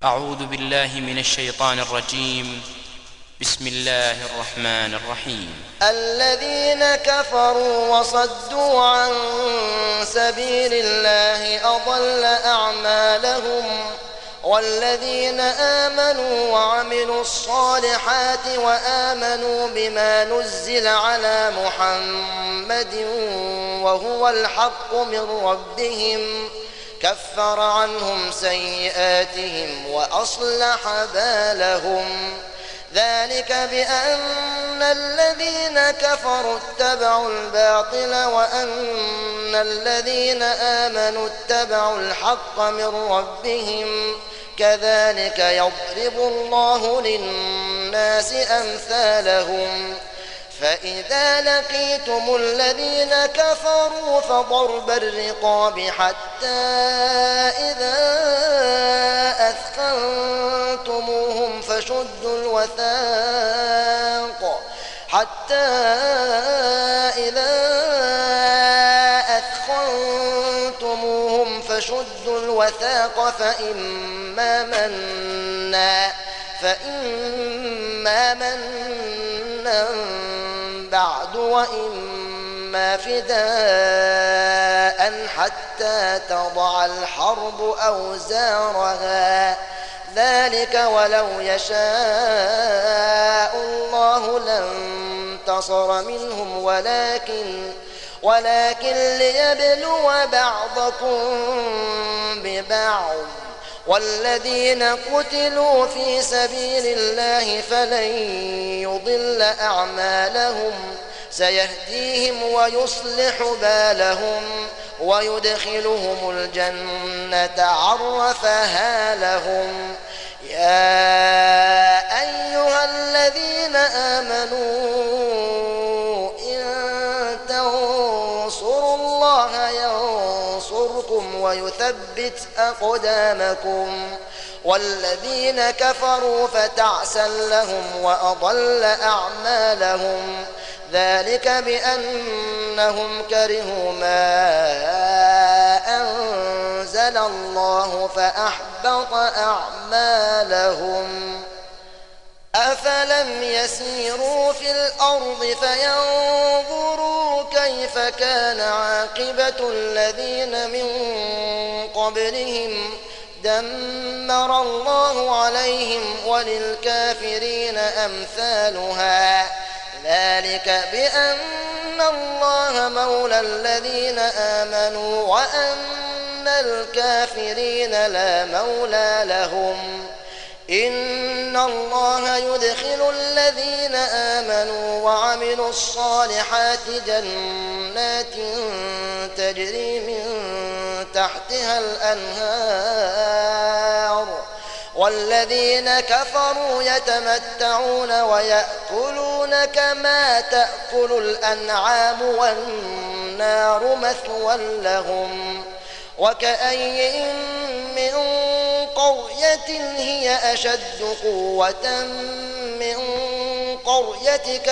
أعوذ بالله من الشيطان الرجيم. بسم الله الرحمن الرحيم. الذين كفروا وصدوا عن سبيل الله أضل أعمالهم والذين آمنوا وعملوا الصالحات وآمنوا بما نزل على محمد وهو الحق من ربهم كفر عنهم سيئاتهم وأصلح بالهم ذلك بأن الذين كفروا اتبعوا الباطل وأن الذين آمنوا اتبعوا الحق من ربهم كذلك يضرب الله للناس أمثالهم فإذا لقيتم الذين كفروا فضرب الرقاب حتى إذا أثخنتموهم فشدوا الوثاق فإما منا بعد وإما فداء حتى تضع الحرب أوزارها ذلك ولو يشاء الله لانتصر منهم ولكن ليبلو بعضكم ببعض والذين قتلوا في سبيل الله فلن يضل أعمالهم سيهديهم ويصلح بالهم ويدخلهم الجنة عرفها لهم يا أيها الذين آمنوا إن تنصروا الله ينصركم ويثبت أقدامكم والذين كفروا فتعسا لهم وأضل أعمالهم ذلك بأنهم كرهوا ما أنزل الله فأحبط أعمالهم أفلم يسيروا في الأرض فينظروا كيف كان عاقبة الذين من قبلهم دمر الله عليهم وللكافرين أمثالها ذلك بأن الله مولى الذين آمنوا وأن الكافرين لا مولى لهم إن الله يدخل الذين آمنوا وعملوا الصالحات جنات تجري من تحتها الأنهار والذين كفروا يتمتعون ويأكلون كما تأكل الأنعام والنار مثوى لهم وكأي من قرية هي أشد قوة من قريتك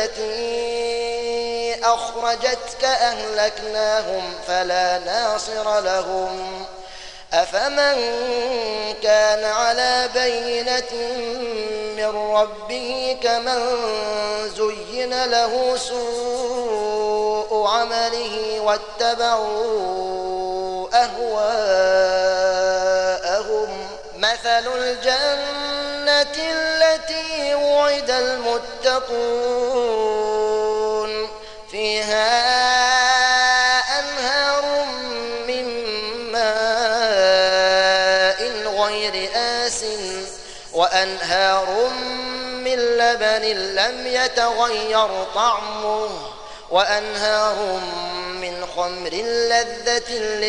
التي أخرجتك أهلكناهم فلا ناصر لهم أفمن كان على بينة من ربه كمن زين له سوء عمله واتبعوا أهواءهم مثل الجنة التي وعد المتقون فيها أنهار من ماء غير آسٍ وأنهار من لبن لم يتغير طعمه وأنهار من خمر لذة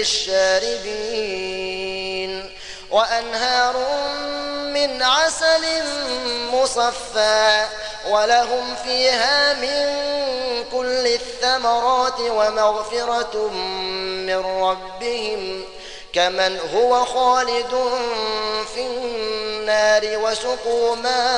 للشاربين وأنهار من عسل مصفى ولهم فيها من كل الثمرات ومغفرة من ربهم كمن هو خالد في النار وسقوا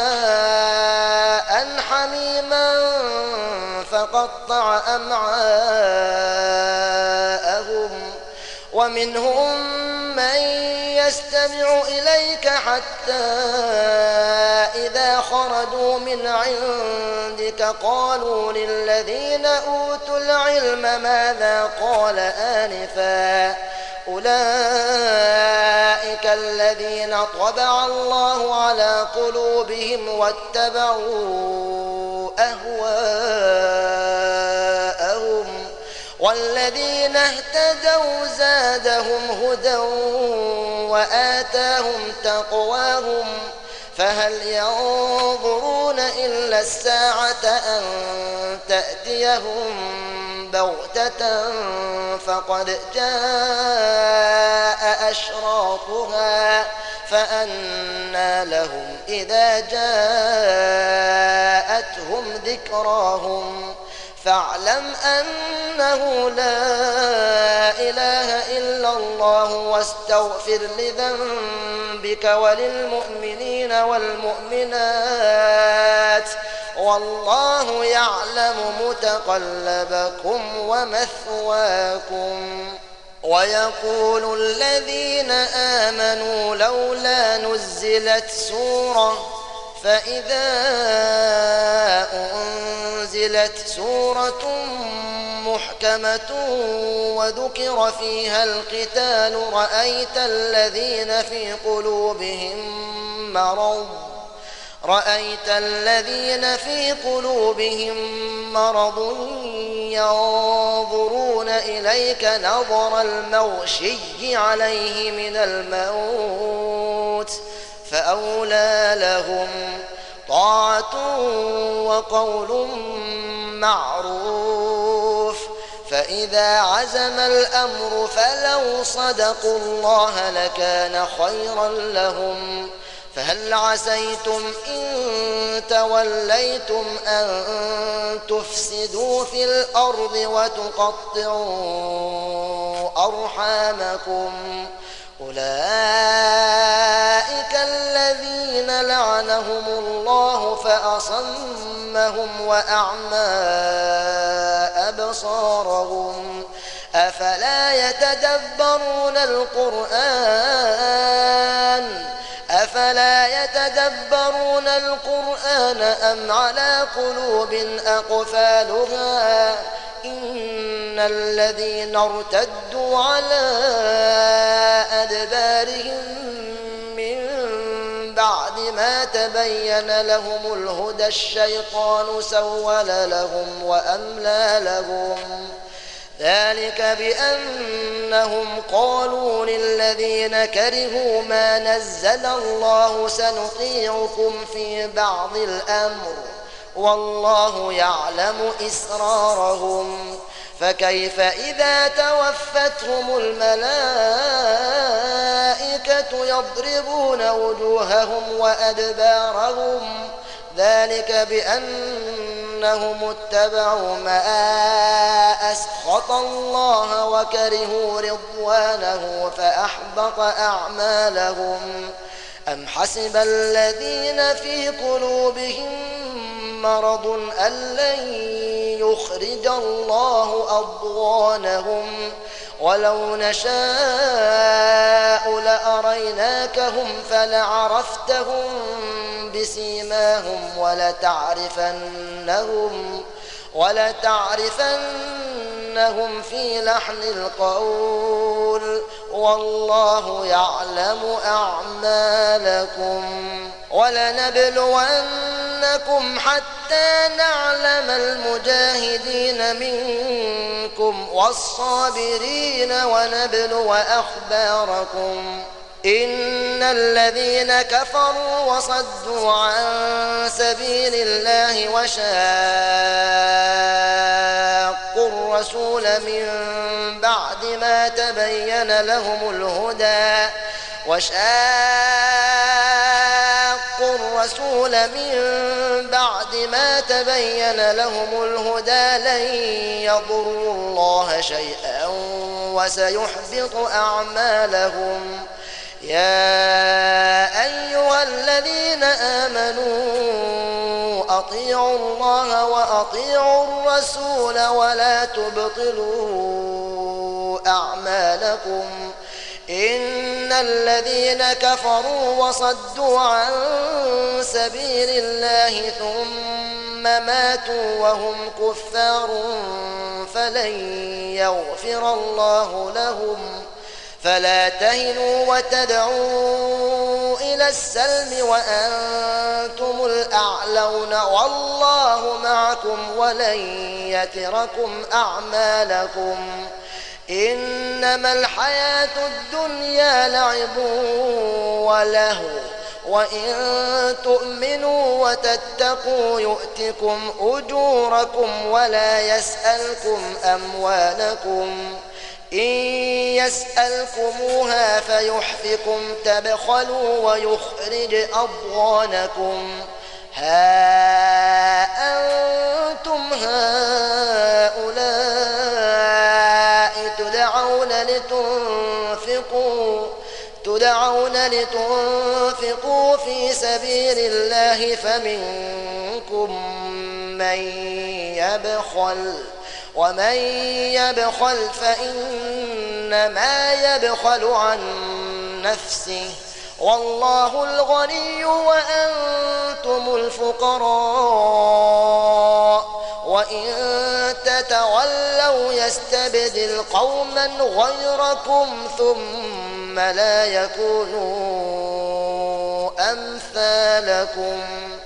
ماء حميما فقطع أمعاءهم ومنهم من يستمع إليك حتى إذا خرجوا من عندك قالوا للذين أوتوا العلم ماذا قال آنفا أولئك الذين طبع الله على قلوبهم واتبعوا أهواءهم والذين اهتدوا زادهم هدى وآتاهم تقواهم فهل ينظرون إلا الساعة أن تأتيهم بغتة فقد جاء أشراطها فأنى لهم إذا جاءتهم ذكراهم فاعلم أنه لا إله إلا الله واستغفر لذنبك وللمؤمنين والمؤمنات والله يعلم متقلبكم ومثواكم. ويقول الذين آمنوا لولا نزلت سورة فإذا أنزلت سورة محكمة وذكر فيها القتال رأيت الذين في قلوبهم مرض ينظرون إليك نظر المغشي عليه من الموت فأولى لهم طاعة وقول معروف. فإذا عزم الأمر فلو صدقوا الله لكان خيرا لهم. فهل عسيتم إن توليتم أن تفسدوا في الأرض وتقطعوا أرحامكم أولئك الذين لعنهم الله فأصمهم وأعمى أبصارهم أفلا يتدبرون القرآن أم على قلوب أقفالها إن الذين ارتدوا على أدبارهم من بعد ما تبين لهم الهدى الشيطان سول لهم وأملى لهم ذلك بأنهم قالوا للذين كرهوا ما نزل الله سنطيعكم في بعض الأمر والله يعلم إسرارهم فكيف إذا توفتهم الملائكة يضربون وجوههم وأدبارهم ذلك بأنهم اتبعوا ما أسخط الله وكرهوا رضوانه فأحبط أعمالهم. أم حسب الذين في قلوبهم مرض أن لن يخرج الله أضغانهم ولو نشاء لأريناكهم فلعرفتهم بسيماهم ولتعرفنهم في لحن القول والله يعلم أعمالكم. ولنبلونكم حتى نعلم المجاهدين منكم والصابرين ونبلو أخباركم. إن الذين كفروا وصدوا عن سبيل الله وشاقوا الرسول من بعد ما تبين لهم الهدى لن يضروا الله شيئا وسيحبط أعمالهم. يا أيها الذين آمنوا أطيعوا الله وأطيعوا الرسول ولا تبطلوا أعمالكم إن الذين كفروا وصدوا عن سبيل الله ثم ماتوا وهم كفار فلن يغفر الله لهم فلا تهنوا وتدعوا إلى السلم وأنتم الأعلون والله معكم ولن يتركم أعمالكم إنما الحياة الدنيا لعب ولهو وإن تؤمنوا وتتقوا يؤتكم أجوركم ولا يسألكم أموالكم إن يسألكموها فيحفكم تبخلوا ويخرج أضغانكم ها أنتم هؤلاء تدعون لتنفقوا في سبيل الله فمنكم من يبخل ومن يبخل فإنما يبخل عن نفسه والله الغني وأنتم الفقراء وإن تتولوا يستبدل قوما غيركم ثم لا يكونوا أمثالكم